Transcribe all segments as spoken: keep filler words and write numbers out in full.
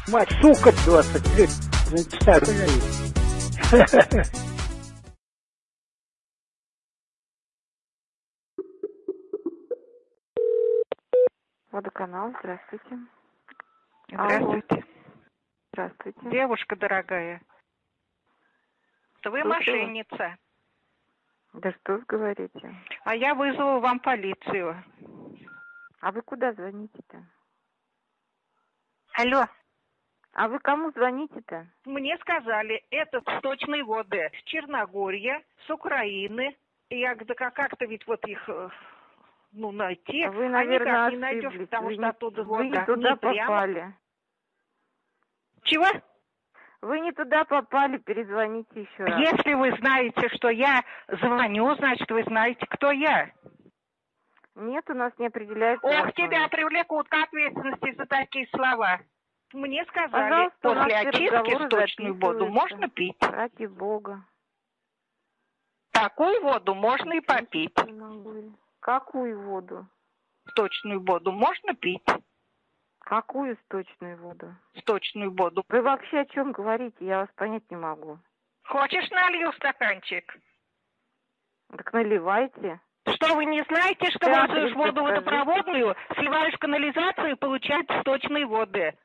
Мать, сука, двадцать лет. Старый. Водоканал, здравствуйте. Здравствуйте. Алло. Здравствуйте. Девушка дорогая, то вы Слушаю. мошенница. Да что вы говорите? А я вызову вам полицию. А вы куда звоните-то? Алло. А вы кому звоните-то? Мне сказали, это сточные воды с Черногория, с Украины. И я говорю, да как-то ведь вот их, ну, найти. Вы, а наверное, никак не найдешь, ошиблись. потому вы что не, оттуда вы вода не туда не прямо. попали. Чего? Вы не туда попали, перезвоните еще раз. Если вы знаете, что я звоню, значит, вы знаете, кто я. Нет, у нас не определяется. Ох, тебя привлекут к ответственности за такие слова. Мне сказали, Пожалуйста, после очистки сточную воду можно пить. Ради бога. Такую воду можно и попить. Какую воду? Сточную воду можно пить. Какую сточную воду? Сточную воду. Вы вообще о чем говорите? Я вас понять не могу. Хочешь, налью стаканчик? Так наливайте. Что, вы не знаете, что Да, пользуешь воду водопроводную, сливаешь в канализацию и получаешь сточные воды?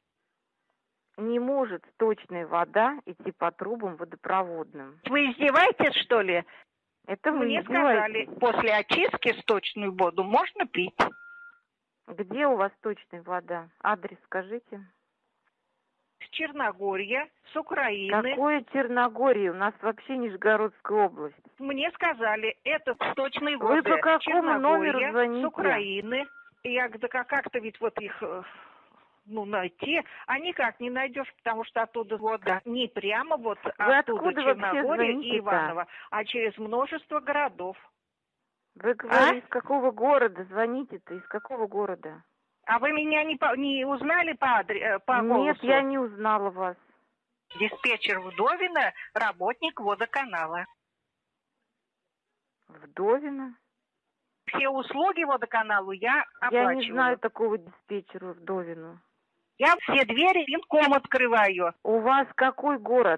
Не может сточная вода идти по трубам водопроводным. Вы издеваетесь, что ли? Это вы Мне издеваетесь. сказали, после очистки сточную воду можно пить. Где у вас сточная вода? Адрес скажите. С Черногория, с Украины. Какое Черногория? У нас вообще Нижегородская область. Мне сказали, это сточные воды. Вы по какому номеру звоните? С Украины. И я говорю, да как-то ведь вот их, ну, найти. А никак не найдешь, потому что оттуда вода не прямо вот Вы оттуда Черногория и Иваново, а через множество городов. Вы говорите, а? из какого города звоните-то? Из какого города? А вы меня не, по, не узнали по, адре, по голосу? Нет, я не узнала вас. Диспетчер Вдовина, работник водоканала. Вдовина? Все услуги водоканалу я оплачиваю. Я не знаю такого диспетчера Вдовину. Я все двери винком открываю. У вас какой город?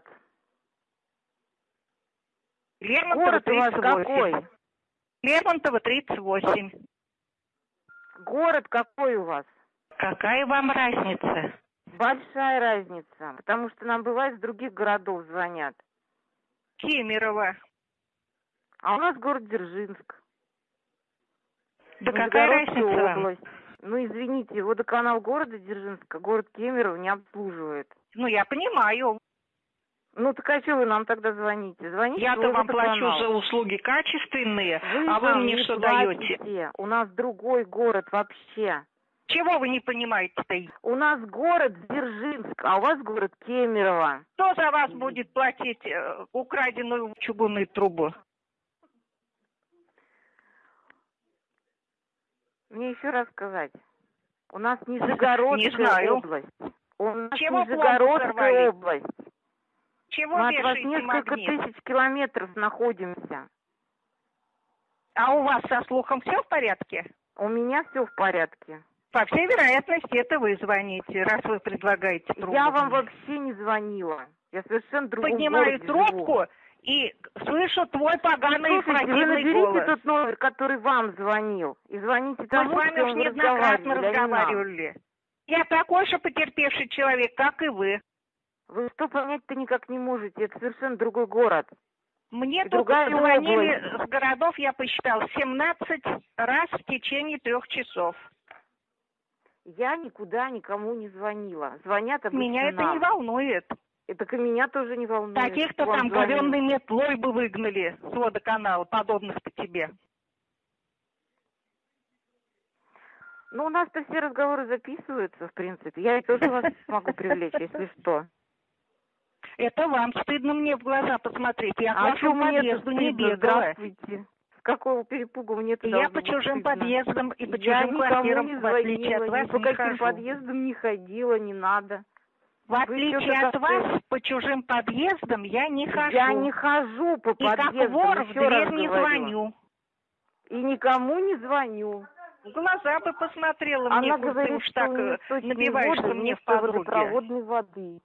Лермонтова тридцать восемь. Город у вас какой? Лермонтова тридцать восемь. Город какой у вас? Какая вам разница? Большая разница, потому что нам бывает с других городов звонят. Кемерово. А у нас город Дзержинск. Да какая разница область. вам? Ну, извините, водоканал города Дзержинска, город Кемерово не обслуживает. Ну, я понимаю. Ну, так а что вы нам тогда звоните? Звоните. Я-то вам плачу за услуги качественные, вы а вы мне что платите. даете? У нас другой город вообще. Чего вы не понимаете-то? У нас город Дзержинск, а у вас город Кемерово. Кто за вас будет платить э, украденную чугунную трубу? Мне еще раз сказать. У нас Нижегородская область. У нас Чего Нижегородская область. Чего Мы от вас несколько магнит? тысяч километров находимся. А у вас со слухом все в порядке? У меня все в порядке. По всей вероятности, это вы звоните, раз вы предлагаете трубку. Я вам вообще не звонила. Я совершенно другом Поднимаю трубку живу. и слышу твой поганый и Слушайте, вы наберите голос. тот номер, который вам звонил, и звоните Мы тому, с вами с кем уж вы неоднократно разговаривали, разговаривали. Я такой же потерпевший человек, как и вы. Вы что понять-то никак не можете, это совершенно другой город. Мне И тут другая звонили область. с городов, я посчитал, семнадцать раз в течение трех часов. Я никуда никому не звонила. Звонят обычно Меня это нам. не волнует. И так и меня тоже не волнует. Таких-то Вам там звонили. говенной метлой бы выгнали с водоканала, подобных-то тебе. Ну, у нас-то все разговоры записываются, в принципе. Я и тоже вас могу привлечь, если что. Это вам стыдно мне в глаза посмотреть. Я к А что вашему мне подъезду не стыдно? бегала. Здравствуйте. С какого перепугу мне это Я должно по быть чужим стыдно? подъездам и по Я чужим никому квартирам, не в отличие от звонила, вас, ни по не каким хожу. подъездам не ходила, не надо. В отличие что-то от вас, по чужим подъездам я не хожу. Я не хожу по и подъездам, как вор в еще раз дверь не говорю. звоню. И никому не звоню. В глаза бы посмотрела мне, Она коль ты говорит, уж что так у нее э, источник набиваешься воды мне в вместо подруги. водопроводной воды.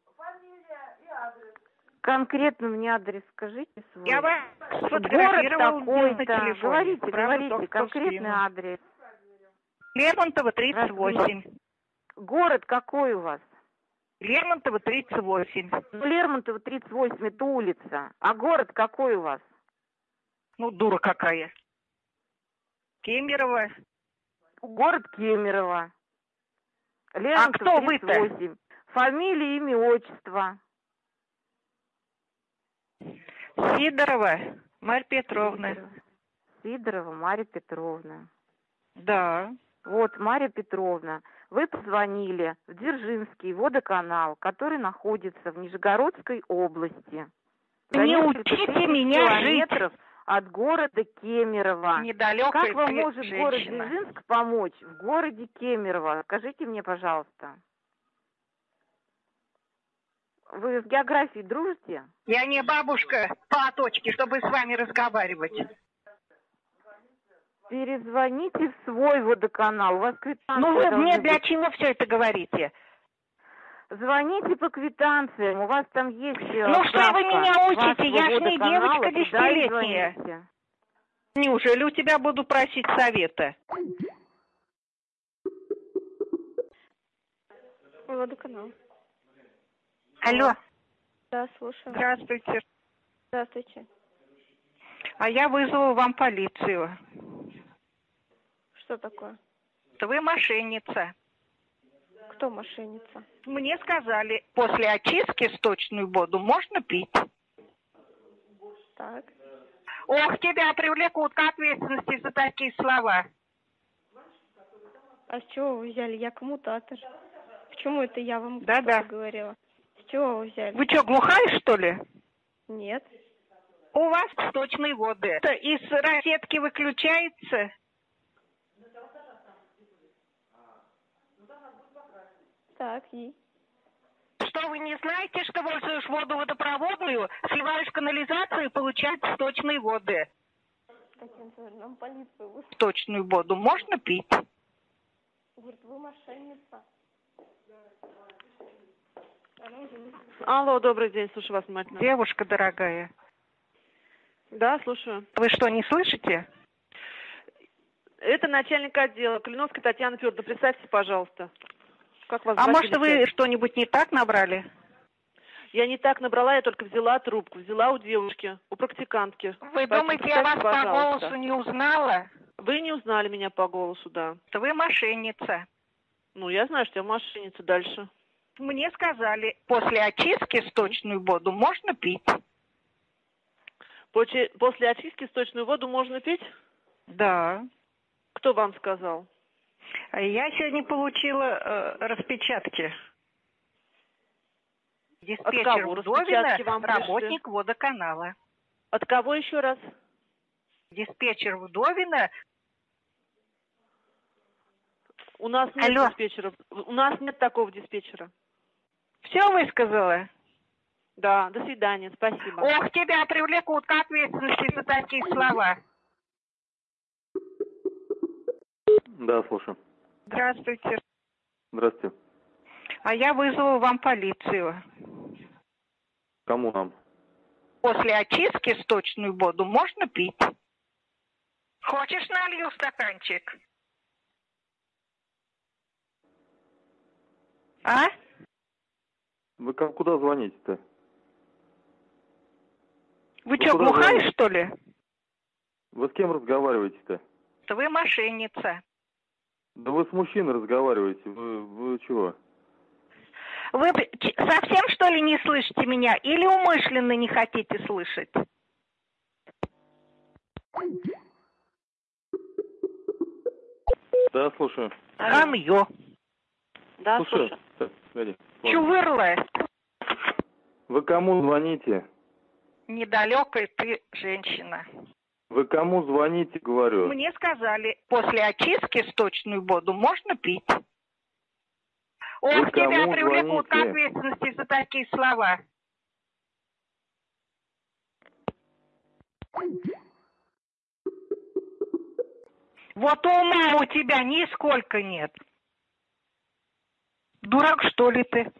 Конкретно мне адрес скажите свой. Я вас Город сфотографировала на такой-то. телефоне. Говорите, Правда, говорите, только что конкретный скину. адрес. Лермонтова, тридцать восемь. Город какой у вас? Лермонтова, тридцать восемь. Ну, Лермонтова, тридцать восемь, это улица. А город какой у вас? Ну, дура какая. Кемерово. Город Кемерово. А Лермонтова, кто тридцать вы-то? восемь. Фамилия, имя, отчество. Сидорова Марья Петровна. Сидорова. Сидорова Марья Петровна. Да. Вот, Марья Петровна, вы позвонили в Дзержинский водоканал, который находится в Нижегородской области. За Не несколько учите тысяч меня жить. километров от города Кемерово. Недалеко Как вам ты, может город женщина. Дзержинск помочь в городе Кемерово? Скажите мне, пожалуйста. Вы с географией дружите? Я не бабушка по точке, чтобы с вами разговаривать. Перезвоните в свой водоканал. У вас квитанция Ну вы мне должна для быть. чего все это говорите? Звоните по квитанциям, у вас там есть. Ну что вы меня учите? Я ж не девочка десятилетняя. Неужели у тебя буду просить совета? Водоканал. Алло. Да, слушаю. Здравствуйте. Здравствуйте. А я вызову вам полицию. Что такое? Вы мошенница. Кто мошенница? Мне сказали, после очистки сточную воду можно пить. Так. Ох, тебя привлекут к ответственности за такие слова. А с чего вы взяли? Я коммутатор. Почему это я вам Да-да. что-то говорила? С чего вы взяли? Вы что, глухая, что ли? Нет. У вас сточные воды. Это из розетки выключается? Так, и? Что, вы не знаете, что пользуешь воду водопроводную, сливаешь в канализацию и получаешь сточные воды? Татьяна Анатольевна, нам полицию вызвали. Сточную воду можно пить? Говорит, вы мошенница. Алло, добрый день, слушаю вас внимательно. Девушка дорогая, Да, слушаю. вы что, не слышите? Это начальник отдела, Калиновская Татьяна Федоровна. Представьтесь, пожалуйста. Как вас А зовут? может, вы что-нибудь не так набрали? Я не так набрала, я только взяла трубку. Взяла у девушки, у практикантки. Вы Поэтому думаете, я вас представьте, по пожалуйста. голосу не узнала? Вы не узнали меня по голосу, да. То вы мошенница. Ну, я знаю, что я мошенница. Дальше. Мне сказали, после очистки сточную воду можно пить. После, после очистки сточную воду можно пить? Да. Кто вам сказал? Я сегодня получила э, распечатки. Диспетчер От кого распечатки Вдовина, вам пришли? работник водоканала. От кого еще раз? Диспетчер Вдовина. У нас нет Алло. диспетчера. У нас нет такого диспетчера. Все высказала? Да, до свидания, спасибо. Ох, тебя привлекут к ответственности за такие слова. Да, слушаю. Здравствуйте. Здравствуйте. А я вызову вам полицию. Кому нам? После очистки сточную воду можно пить? Хочешь, налью стаканчик? А? Вы как, куда звоните-то? Вы Ну, что, куда глухая, звоните? что ли? Вы с кем разговариваете-то? Да вы мошенница. Да вы с мужчиной разговариваете. Вы, вы чего? Вы ч- совсем, что ли, не слышите меня? Или умышленно не хотите слышать? Да, слушаю. Хамье. Да, слушаю. слушаю. Так, погоди. Ладно. Чувырлая. Вы кому звоните? Недалекая ты женщина. Вы кому звоните, говорю? Мне сказали, после очистки сточную воду можно пить. Ох, Вы тебя кому привлекут к звоните? ответственности за такие слова. Вот ума у тебя нисколько нет. Дурак, что ли ты?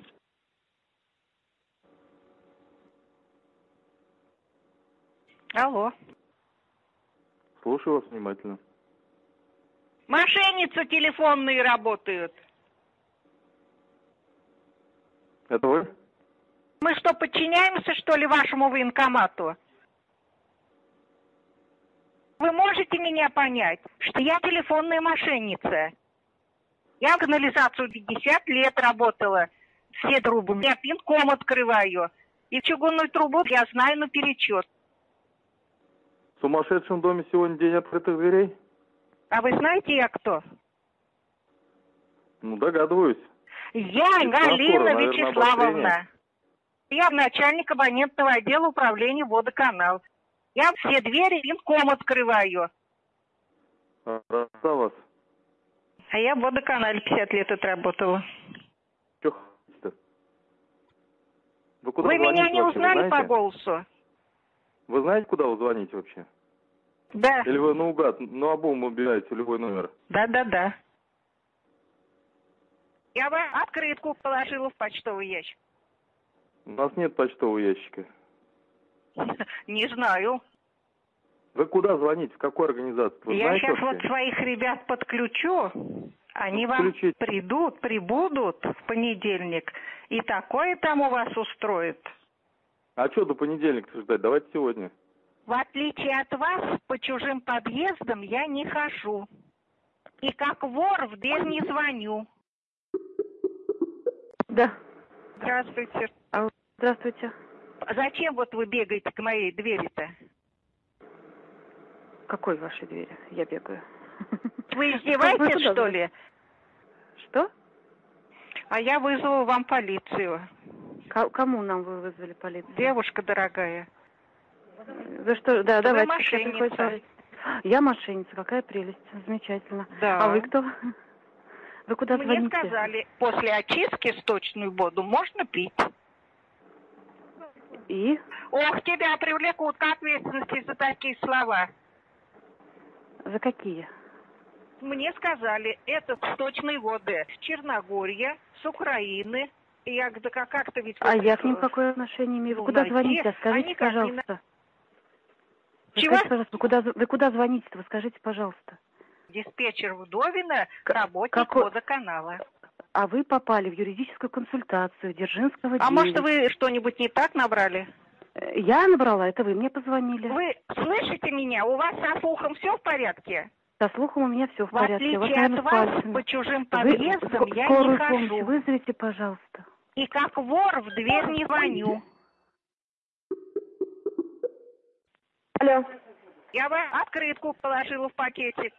Алло. Слушаю вас внимательно. Мошенницы телефонные работают. Это вы? Мы что, подчиняемся, что ли, вашему военкомату? Вы можете меня понять, что я телефонная мошенница? Я в канализацию пятьдесят лет работала. Все трубы. Я пинком открываю. И чугунную трубу я знаю наперечет. В сумасшедшем доме сегодня день открытых дверей? А вы знаете, я кто? Ну, догадываюсь. Я Из Галина Прокура, наверное, Вячеславовна. обострение. Я начальник абонентного отдела управления водоканал. Я все двери пинком открываю. А, раз вас. А я в водоканале пятьдесят лет отработала. Чё хотите-то? Вы куда Вы меня звоните не вообще, вы узнали по знаете? голосу? Вы знаете, куда вы звоните вообще? Да. Или вы наугад, ну обум убираете любой номер? Да-да-да. Я бы открытку положила в почтовый ящик. У нас нет почтового ящика. Не знаю. Вы куда звоните? В какую организацию? Вы Я знаете сейчас вообще? вот своих ребят подключу. Они вам Подключите. придут, прибудут в понедельник. И такое там у вас устроит. А что до понедельника ждать? Давайте сегодня. В отличие от вас, по чужим подъездам я не хожу. И как вор в дверь не звоню. Да. Здравствуйте. Алло, здравствуйте. Зачем вот вы бегаете к моей двери-то? Какой вашей двери? Я бегаю. Вы издеваетесь, Куда что вы? ли? Что? А я вызову вам полицию. К- кому нам вы вызвали полицию? Девушка дорогая. За что? Да, Вы давайте. мошенница. приходит говорить. Я мошенница, какая прелесть. Замечательно. Да. А вы кто? Вы куда Мне звоните? сказали, после очистки сточную воду можно пить. И? Ох, тебя привлекут к ответственности за такие слова. За какие? Мне сказали, это сточные воды с Черногория, с Украины. И я да как- как-то ведь... А вот, я к ним э, какое отношение имею? Вы ну, куда найти. звоните? Скажите, Они как не пожалуйста. Вы Чего? скажите, пожалуйста, вы куда, вы куда звоните-то? Вы скажите, пожалуйста. Диспетчер Вдовина, К- работник какой- водоканала. А вы попали в юридическую консультацию Дзержинского А может, девять. вы что-нибудь не так набрали? Э, Я набрала, это вы мне позвонили. Вы слышите меня? У вас со слухом все в порядке? Со слухом у меня все в В порядке. У вас, отличие от наверное, с вас, пальцами. по чужим Вы подъездам ск- я скорую не помощь хожу. вызовите, пожалуйста. И как вор в дверь не звоню. Алло. Я бы открытку положила в пакетик.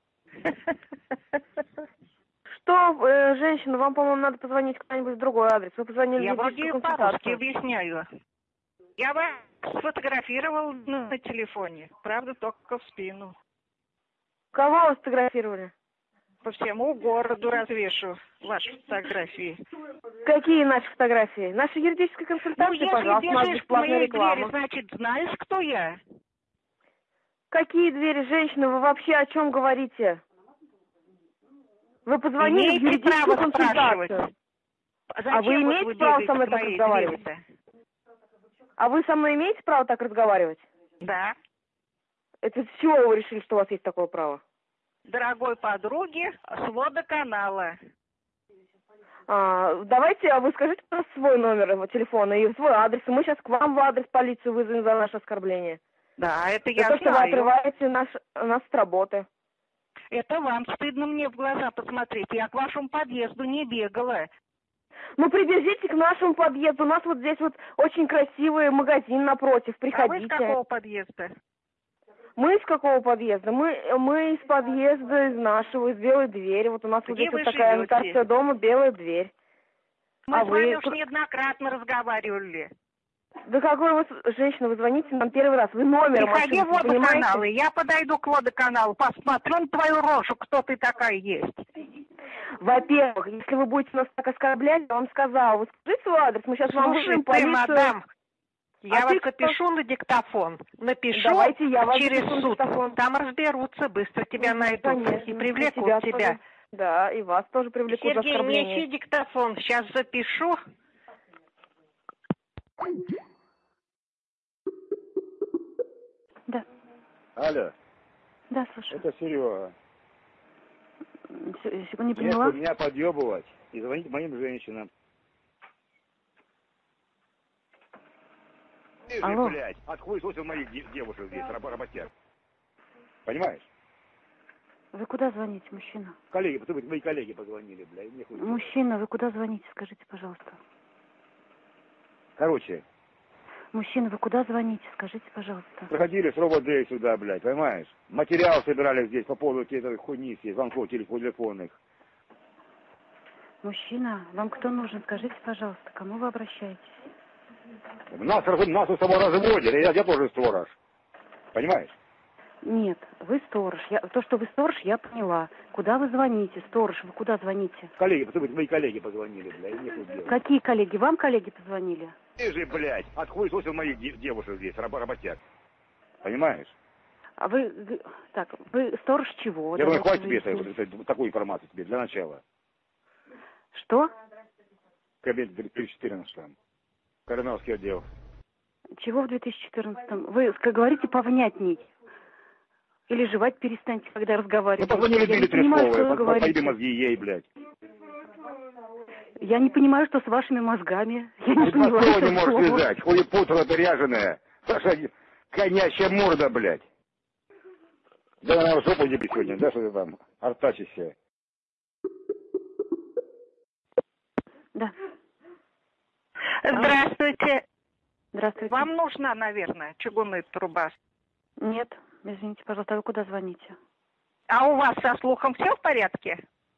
Что, э, женщина, вам, по-моему, надо позвонить куда-нибудь в другой адрес. Вы позвонили Я в вроде юридическую по-русски консультацию. объясняю. Я бы сфотографировал на, на телефоне. Правда, только в спину. Кого вы сфотографировали? По всему городу развешу ваши фотографии. Какие наши фотографии? Наши юридические Ну, консультации, если пожалуйста, у нас бежишь к бесплатная моей реклама. двери, значит, знаешь, кто я? Какие двери, женщина? Вы вообще о чем говорите? Вы позвонили в Имеете юридическую право консультацию. спрашивать. А вы Зачем вот имеете право бегаете со мной к так моей разговаривать? двери-то? А вы со мной имеете право так разговаривать? Да. Это с чего вы решили, что у вас есть такое право? Дорогой подруги с водоканала. А, давайте, а вы скажите просто свой номер его телефона и свой адрес. И мы сейчас к вам в адрес полицию вызовем за наше оскорбление. Да, это За я то, что вы знаю. отрываете наш, нас с работы. Это вам стыдно мне в глаза посмотреть. Я к вашему подъезду не бегала. Ну, прибежите к нашему подъезду. У нас вот здесь вот очень красивый магазин напротив. А вы Приходите. с какого подъезда? Мы из какого подъезда? Мы, мы из подъезда, из нашего, из белой двери. Вот у нас вот Где здесь вы вот такая живете? имитация дома, белая дверь. Мы А с вами вы- уж неоднократно разговаривали. Да какой вы, с- женщина, вы звоните нам первый раз. Вы номер Приходи в машины, понимаете? водоканалы. Я подойду к водоканалу, посмотрю на твою рожу, кто ты такая есть. Во-первых, если вы будете нас так оскорблять, я вам сказала, вы скажите свой адрес, мы сейчас вам Слушай, вызовем ты, полицию. мадам, Я А вас ты кто? запишу на диктофон. Напишу Давайте я вас через запишу на суд. диктофон. Там разберутся, быстро тебя Мгм, найдут конечно. и И привлекут тебя тебя. тоже. Да, и вас тоже привлекут за Сергей, оскорбление. неси диктофон. Сейчас запишу. Да, Алло, да, слушай. это Серега. Секунду, не Нет, поняла. меня подъебывать и звонить моим женщинам. Ты же, Алло. блядь, отхуесосил моих де- девушек здесь, раб- работяг. Понимаешь? Вы куда звоните, мужчина? Коллеги, потому что мои коллеги позвонили, блядь, мне хуй. Мужчина, вы куда звоните, скажите, пожалуйста. Короче, Мужчина, вы куда звоните, скажите, пожалуйста. проходили с робот-дэй сюда, блядь, понимаешь? Материал собирали здесь по поводу этой хуйни, всей, звонков телефонных. Мужчина, вам кто нужен, скажите, пожалуйста, к кому вы обращаетесь? Нас, раз- нас у самого разводили, я, я тоже сторож. Понимаешь? Нет, вы сторож. Я, то, что вы сторож, я поняла. Куда вы звоните, сторож? Вы куда звоните? Коллеги, потому что мои коллеги позвонили, блядь, мне хуй делать. Какие коллеги? Вам коллеги позвонили? Ты же, блядь, отхуесосил моих де- девушек здесь, раб- работяг. Понимаешь? А вы, вы- так, вы сторож чего? Я думаю, Давайте хватит тебе это, выясним. вот это- такую информацию тебе для начала. Что? Кабинет две тысячи четырнадцатом. Кореновский отдел. Чего в две тысячи четырнадцатом? Вы как говорите повнятней. Или жевать перестаньте, когда Ну, разговариваете. позвонили Я Билли не понимаю, что вы Тресковой, по- говорите. поеби мозги ей, блядь. Я не понимаю, что с вашими мозгами. Я не Ты поняла. мозгов это не можешь слово. связать, хуепутра ты ряженая. Саша, конячья морда, блядь. Да на жопу не бить сегодня, да, что ты там, артачишься. Да. Здравствуйте. Здравствуйте. Вам нужна, наверное, чугунная труба. Нет, извините, пожалуйста, а вы куда звоните? А у вас со слухом все в порядке?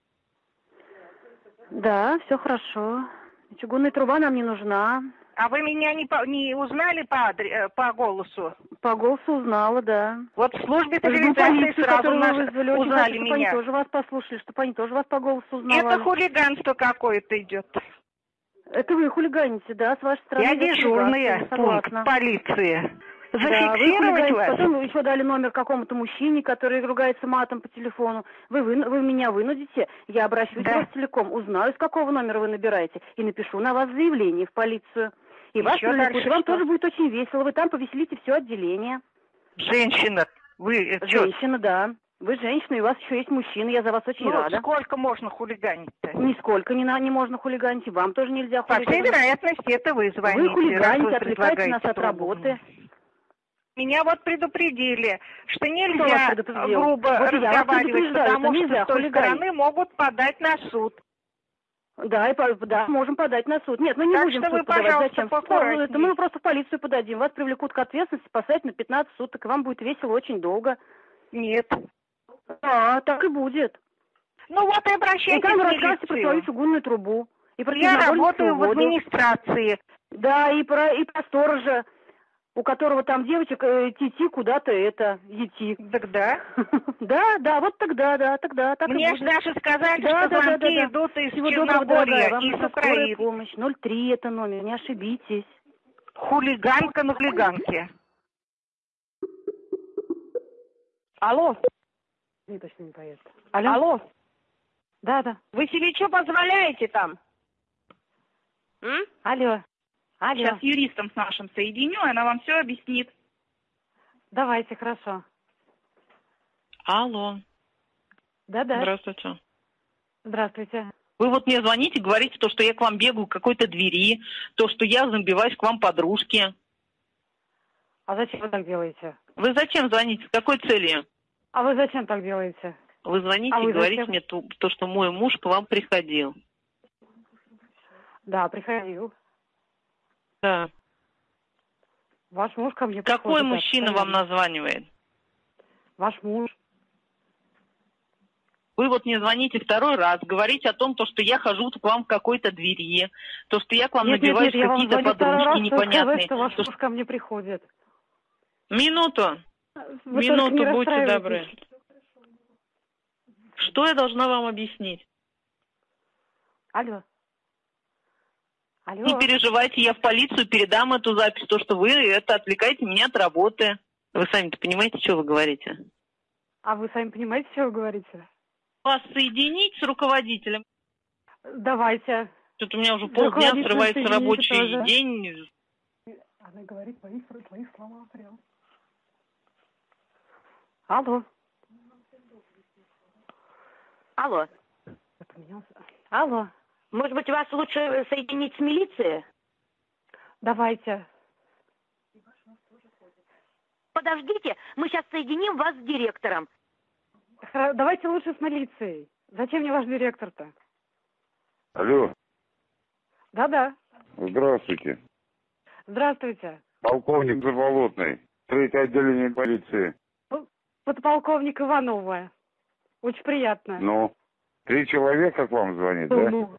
Да, все хорошо. Чугунная труба нам не нужна. А вы меня не, по- не узнали по, адре- э, по голосу? По голосу узнала, да. Вот в службе Жду цивилизации полицию, сразу которую нас вы вызвали. Очень узнали хочу, чтобы они меня. тоже вас послушали, чтобы они тоже вас по голосу узнавали. Это хулиганство какое-то идет. Это вы хулиганите, да, с вашей стороны. Я идет дежурная, хулиганство, пункт согласна. полиции. Да, вы Зафиксировать хулиганите, вас? потом вы еще дали номер какому-то мужчине, который ругается матом по телефону. Вы, вы, вы меня вынудите, я обращусь Да. к вас целиком, узнаю, с какого номера вы набираете, и напишу на вас заявление в полицию. И Еще вас привлекут, дальше и вам что? тоже будет очень весело, вы там повеселите все отделение. Женщина, вы э, чё? Женщина, да. Вы женщина, и у вас еще есть мужчина, я за вас очень Ну, рада. сколько можно хулиганить-то? Нисколько не, на, не можно хулиганить, и вам тоже нельзя По всей хулиганить. вероятности, это вы звоните. Вы раз хулиганите, вы отвлекаете нас предлагаете от трубу. работы. Меня вот предупредили, что Кто вас нельзя предупредил? грубо Вот и я вас разговаривать, предупреждаю, потому что что нельзя с той хулиганить. стороны могут подать на суд. Да, и, по- да, можем подать на суд. Нет, мы не Так будем что в суд вы, подавать. пожалуйста, Зачем? поаккуратней. Это мы просто в полицию подадим. Вас привлекут к ответственности, посадят на пятнадцать суток, и вам будет весело очень долго. Нет. Да, так и будет. Ну вот и обращайтесь И там в расскажете про свою милицию. чугунную трубу. И про Я Чернобыльскую работаю в воду. администрации. Да, и про, и про сторожа, у которого там девочек э, идти куда-то это, идти. Тогда? Да, да, вот тогда, да, тогда, так и Мне будет. же даже сказали, Да, что да, да, звонки да, да. идут из Всего доброго, дорогая. Черногории Вам и с нужна скорая Украины. помощь. ноль три это номер, не ошибитесь. Хулиганка на хулиганке. Алло. Не, точно не поеду. Алло. Алло. Да, да. Вы себе что позволяете там? М? Алло. Алло. Сейчас с юристом с нашим соединю, и она вам все объяснит. Давайте, хорошо. Алло. Да-да. Здравствуйте. Здравствуйте. Вы вот мне звоните, говорите, то, что я к вам бегаю к какой-то двери, то, что я забиваюсь к вам подружке. А зачем вы так делаете? Вы зачем звоните? С какой целью? А вы зачем так делаете? Вы звоните А вы и говорите зачем? мне то, то, что мой муж к вам приходил. Да, приходил. Да. Ваш муж ко мне Какой приходит, да, мужчина вам постоянно. названивает? Ваш муж. Вы вот мне звоните второй раз, говорите о том, то, что я хожу к вам в какой-то двери, то, что я к вам Нет, нет, набиваюсь нет, я вам какие-то звоню второй раз, подружки чтобы сказать, непонятные. что ваш То, муж ко мне приходит. Минуту. Вы Минуту, только не будьте добры. расстраивайтесь. Что я должна вам объяснить? Алло. Алло. Не переживайте, я в полицию передам эту запись, то, что вы это отвлекаете меня от работы. Вы сами-то понимаете, что вы говорите? А вы сами понимаете, что вы говорите? Вас соединить с руководителем? Давайте. Что-то у меня уже полдня срывается рабочий тоже. день. Она говорит твои, твои слова прям. Алло. Алло. Алло. Может быть, вас лучше соединить с милицией? Давайте. Подождите, мы сейчас соединим вас с директором. Хра- Давайте лучше с милицией. Зачем мне ваш директор-то? Алло. Да-да. Здравствуйте. Здравствуйте. Полковник Заболотный. Третье отделение полиции. Подполковник Иванова. Очень приятно. Ну, три человека к вам звонит, да? Ну.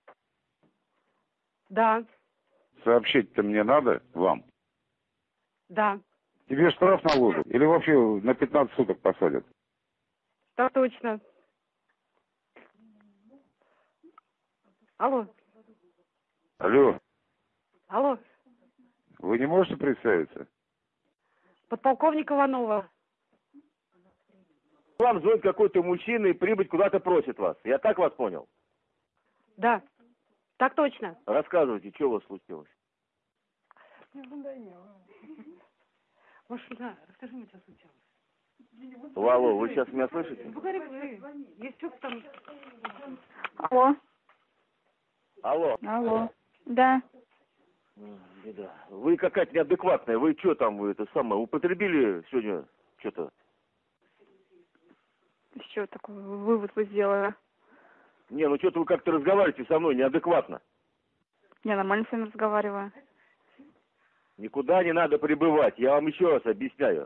Да. Сообщить-то мне надо вам? Да. Тебе штраф наложат? Или вообще на пятнадцать суток посадят? Так точно. Алло. Алло. Алло. Вы не можете представиться? Подполковник Иванова. Вам звонит какой-то мужчина и прибыть куда-то просит вас. Я так вас понял? Да. Так точно. Рассказывайте, что у вас случилось? Машина, расскажи мне, что случилось. Алло, вы сейчас меня слышите? Есть что там? Алло. Алло. Алло. Да. Беда. Вы какая-то неадекватная. Вы что там, вы это самое, употребили сегодня что-то? Еще такой вывод вы сделали. Не, ну что-то вы как-то разговариваете со мной неадекватно. Я нормально с вами разговариваю. Никуда не надо прибывать. Я вам еще раз объясняю.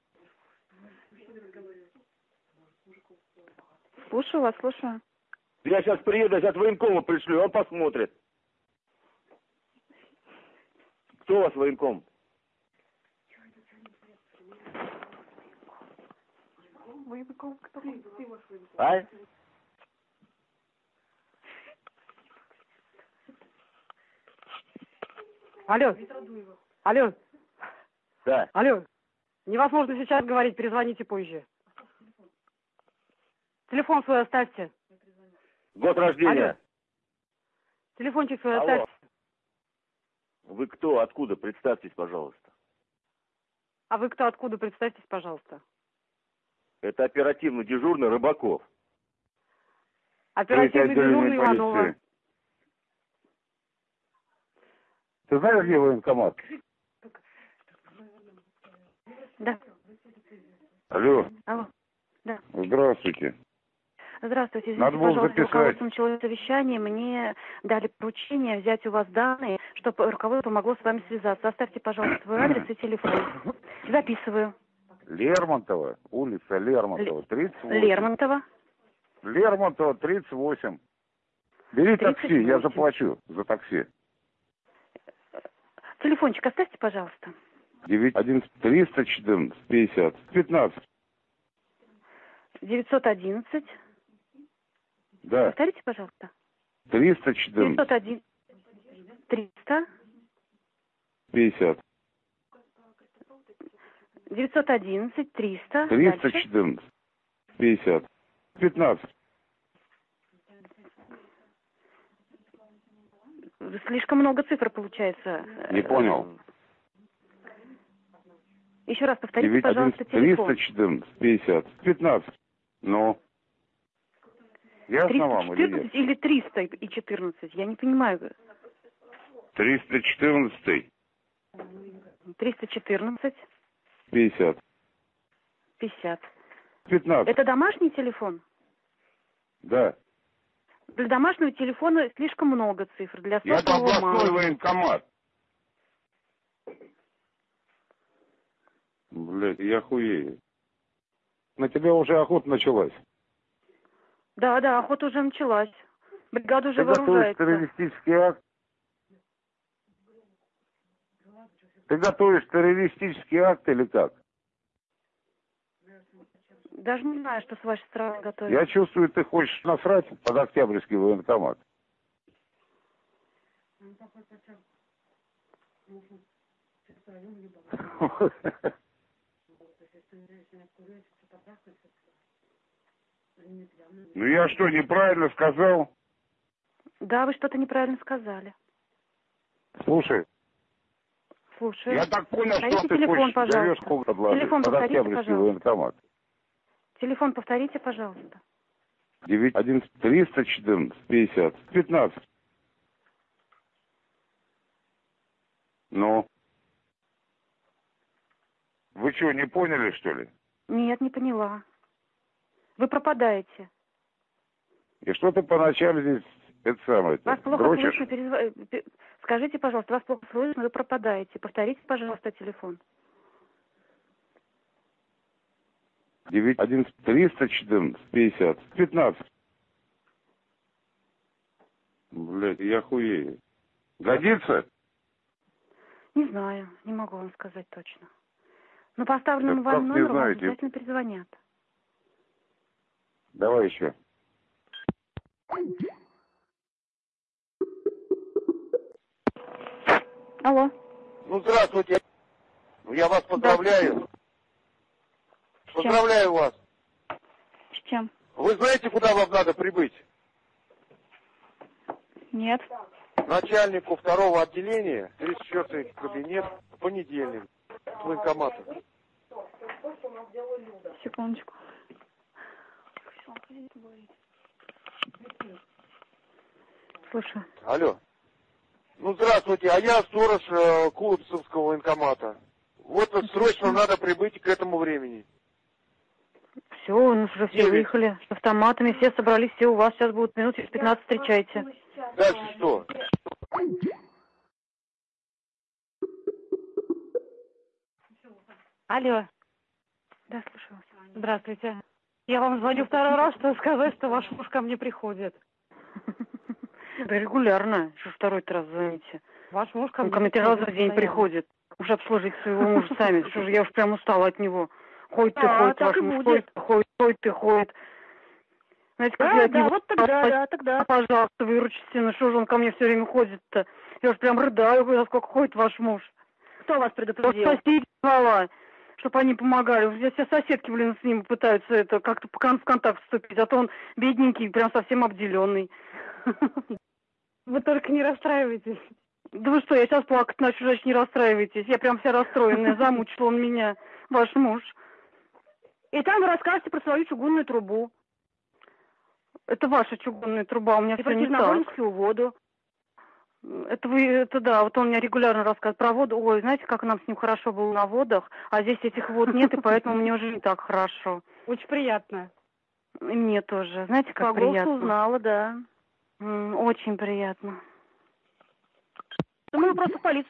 Слушаю вас, слушаю. Я сейчас приеду, сейчас военкома пришлю, он посмотрит. Кто у вас военком? А? Алло. Алло. Да. Алло. Невозможно сейчас говорить, перезвоните позже. Телефон свой оставьте. Год рождения. Алло. Телефончик свой Алло. оставьте. Вы кто? Откуда? Представьтесь, пожалуйста. А вы кто, откуда? Представьтесь, пожалуйста. Это оперативно дежурный Рыбаков. Оперативный дежурный Иванова. Ты знаешь, где военкомат? Да. Алло. Алло. Да. Здравствуйте. Здравствуйте, извините, Надо было пожалуйста, записать. руководство начало совещание, мне дали поручение взять у вас данные, чтобы руководство могло с вами связаться. Оставьте, пожалуйста, свой адрес и телефон. Записываю. Лермонтова, улица Лермонтова, тридцать восемь. Лермонтова. Лермонтова, тридцать восемь. Бери тридцать такси, я восемь. заплачу за такси. Телефончик оставьте, пожалуйста. девять одиннадцать триста четырнадцать пятьдесят пятнадцать. девятьсот одиннадцать. Да. Повторите, пожалуйста. триста четырнадцать девятьсот один. триста. пятьдесят. девятьсот одиннадцать. триста. триста четырнадцать пятьдесят пятнадцать. Слишком много цифр получается. Не понял. Еще раз повторите, девять пожалуйста, одиннадцать телефон. триста четырнадцать пятьдесят пятнадцать. Ну. Ясно вам или триста нет? четырнадцать или триста и четырнадцать? Я не понимаю. триста четырнадцать триста четырнадцать. пятьдесят пятьдесят. пятнадцать. Это домашний телефон? Да. Для домашнего телефона слишком много цифр. Для Я сотового областной мало. военкомат. Блядь, я хуею. На тебя уже охота началась. Да, да, охота уже началась. Бригада уже Ты готовишь вооружается. террористический акт? Ты готовишь террористический акт или как? Даже не знаю, что с вашей стороны готовят. Я чувствую, ты хочешь насрать под Октябрьский военкомат. Ну я что, неправильно сказал? Да, вы что-то неправильно сказали. Слушай. Слушаю. Я так понял, повторите что ты телефон, хочешь пожалуйста. завёзку подложить Телефон под повторите, Октябрьский пожалуйста. военкомат. Телефон повторите, пожалуйста. девять один триста четырнадцать пятьдесят пятнадцать. Ну? Вы что, не поняли, что ли? Нет, не поняла. Вы пропадаете. И что ты поначалу здесь, это самое, Вас плохо дрочишь? слышно. Перезв... пе- Скажите, пожалуйста, вас плохо слышно, вы пропадаете. Повторите, пожалуйста, телефон. девять один триста четырнадцать пятьдесят пятнадцать. Блядь, я хуею. Годится? Не знаю, не могу вам сказать точно. Но по оставленному Да как вам не номеру вам знаете? обязательно перезвонят. Давай еще. Алло. Ну, здравствуйте. Я вас поздравляю. Поздравляю вас. С чем? Вы знаете, куда вам надо прибыть? Нет. Начальнику второго отделения, тридцать четвёртый кабинет, в понедельник, с военкомата. Секундочку. Слушаю. Алло. Ну, здравствуйте, а я сторож э, Кулыбцевского военкомата. Вот вот срочно надо прибыть к этому времени. Все, у нас уже все выехали с автоматами, все собрались, все у вас сейчас будут минут через пятнадцать, встречайте. Дальше что? Алло. Да, слушаю вас. Здравствуйте. Я вам звоню второй раз, чтобы сказать, что ваш муж ко мне приходит. Да регулярно. Что ж второй-то раз звоните? Ваш муж ко мне ко мне три раза в день приходит. Уже обслужить своего мужа сами. Что же, я уж прям устала от него. Ходит ты, ходит ваш муж, ходит, ходит, ходит ты, ходит. Знаете, как я от него... вот тогда, да, тогда. Пожалуйста, выручите, ну что же он ко мне все время ходит-то? Я уж прям рыдаю, сколько ходит ваш муж. Кто вас предупредил? Вот соседи звала, чтобы они помогали. Здесь все соседки, блин, с ним пытаются это как-то в контакт вступить, а то он бедненький, прям совсем обделенный. Вы только не расстраивайтесь. Да вы что, я сейчас плакать начну, значит, не расстраивайтесь. Я прям вся расстроенная, замучил он меня, ваш муж. И там вы расскажете про свою чугунную трубу. Это ваша чугунная труба, у меня все не так. Всю воду. Это вы, это да, вот он мне регулярно рассказывает про воду. Ой, знаете, как нам с ним хорошо было на водах, а здесь этих вод нет, и поэтому мне уже не так хорошо. Очень приятно. И мне тоже. Знаете, как По голосу приятно. узнала, да. М, Очень приятно. Мы просто в полицию.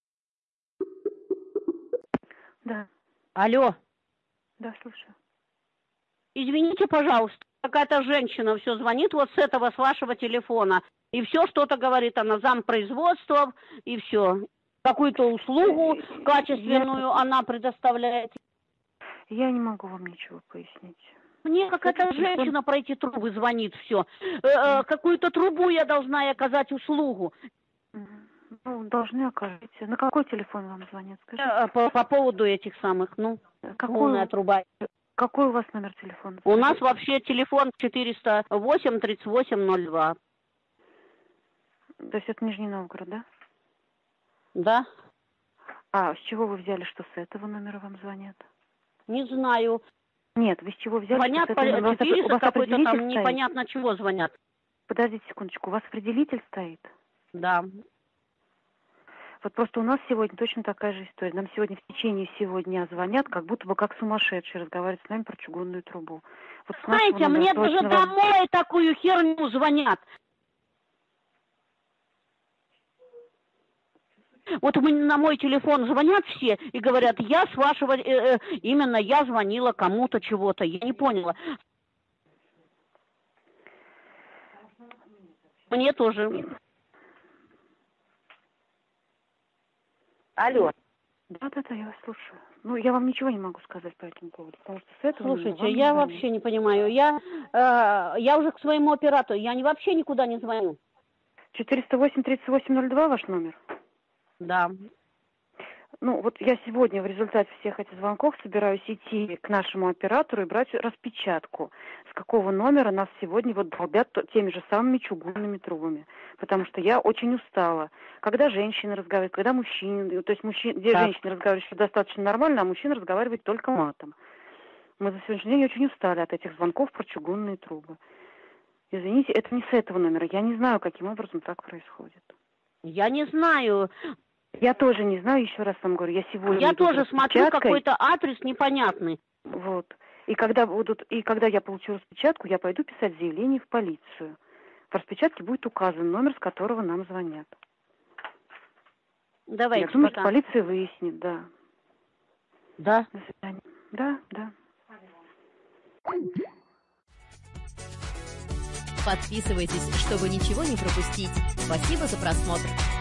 Да. Алло. Да, слушаю. Извините, пожалуйста, какая-то женщина все звонит вот с этого, с вашего телефона. И все что-то говорит, она зампроизводства, и все. Какую-то услугу качественную Я... она предоставляет. Я не могу вам ничего пояснить. Мне какая-то женщина про эти трубы звонит, все. Э -э, какую-то трубу я должна ей оказать услугу. Ну, должны окажете. На какой телефон вам звонят, скажите? Э, по, по поводу этих самых, ну, полная труба. Какой у вас номер телефона? У нас вообще телефон четыреста восемь тридцать восемь ноль два. То есть это Нижний Новгород, да? Да. А с чего вы взяли, что с этого номера вам звонят? Не знаю. Нет, вы с чего взяли, звонят что с этого номера? четыреста какой-то там, непонятно чего звонят. Подождите секундочку, у вас определитель стоит? Да. Вот просто у нас сегодня точно такая же история. Нам сегодня в течение всего дня звонят, как будто бы как сумасшедшие разговаривают с нами про чугунную трубу. Вот знаете, мне даже домой такую херню звонят. Вот на мой телефон звонят все и говорят, я с вашего, э, э, именно я звонила кому-то чего-то, я не поняла. Мне тоже. Алло. Да-да-да, я вас слушаю. Ну, я вам ничего не могу сказать по этому поводу, потому что с этого... Слушайте, я вообще не понимаю. Я, э, я уже к своему оператору, я не, вообще никуда не звоню. четыреста восемь тридцать восемь ноль два ваш номер? Да. Ну, вот я сегодня в результате всех этих звонков собираюсь идти к нашему оператору и брать распечатку, с какого номера нас сегодня вот долбят теми же самыми чугунными трубами. Потому что я очень устала. Когда женщины разговаривают, когда мужчины, то есть мужчины, где Так. женщины разговаривают еще достаточно нормально, а мужчина разговаривает только матом. Мы за сегодняшний день очень устали от этих звонков про чугунные трубы. Извините, это не с этого номера. Я не знаю, каким образом так происходит. Я не знаю. Я тоже не знаю, еще раз вам говорю, я сегодня Я иду тоже за смотрю распечаткой. какой-то адрес непонятный. Вот. И когда будут, и когда я получу распечатку, я пойду писать заявление в полицию. В распечатке будет указан номер, с которого нам звонят. Давайте я думаю, пока. что полиция выяснит, да. Да? До свидания. Да, да. Подписывайтесь, чтобы ничего не пропустить. Спасибо за просмотр.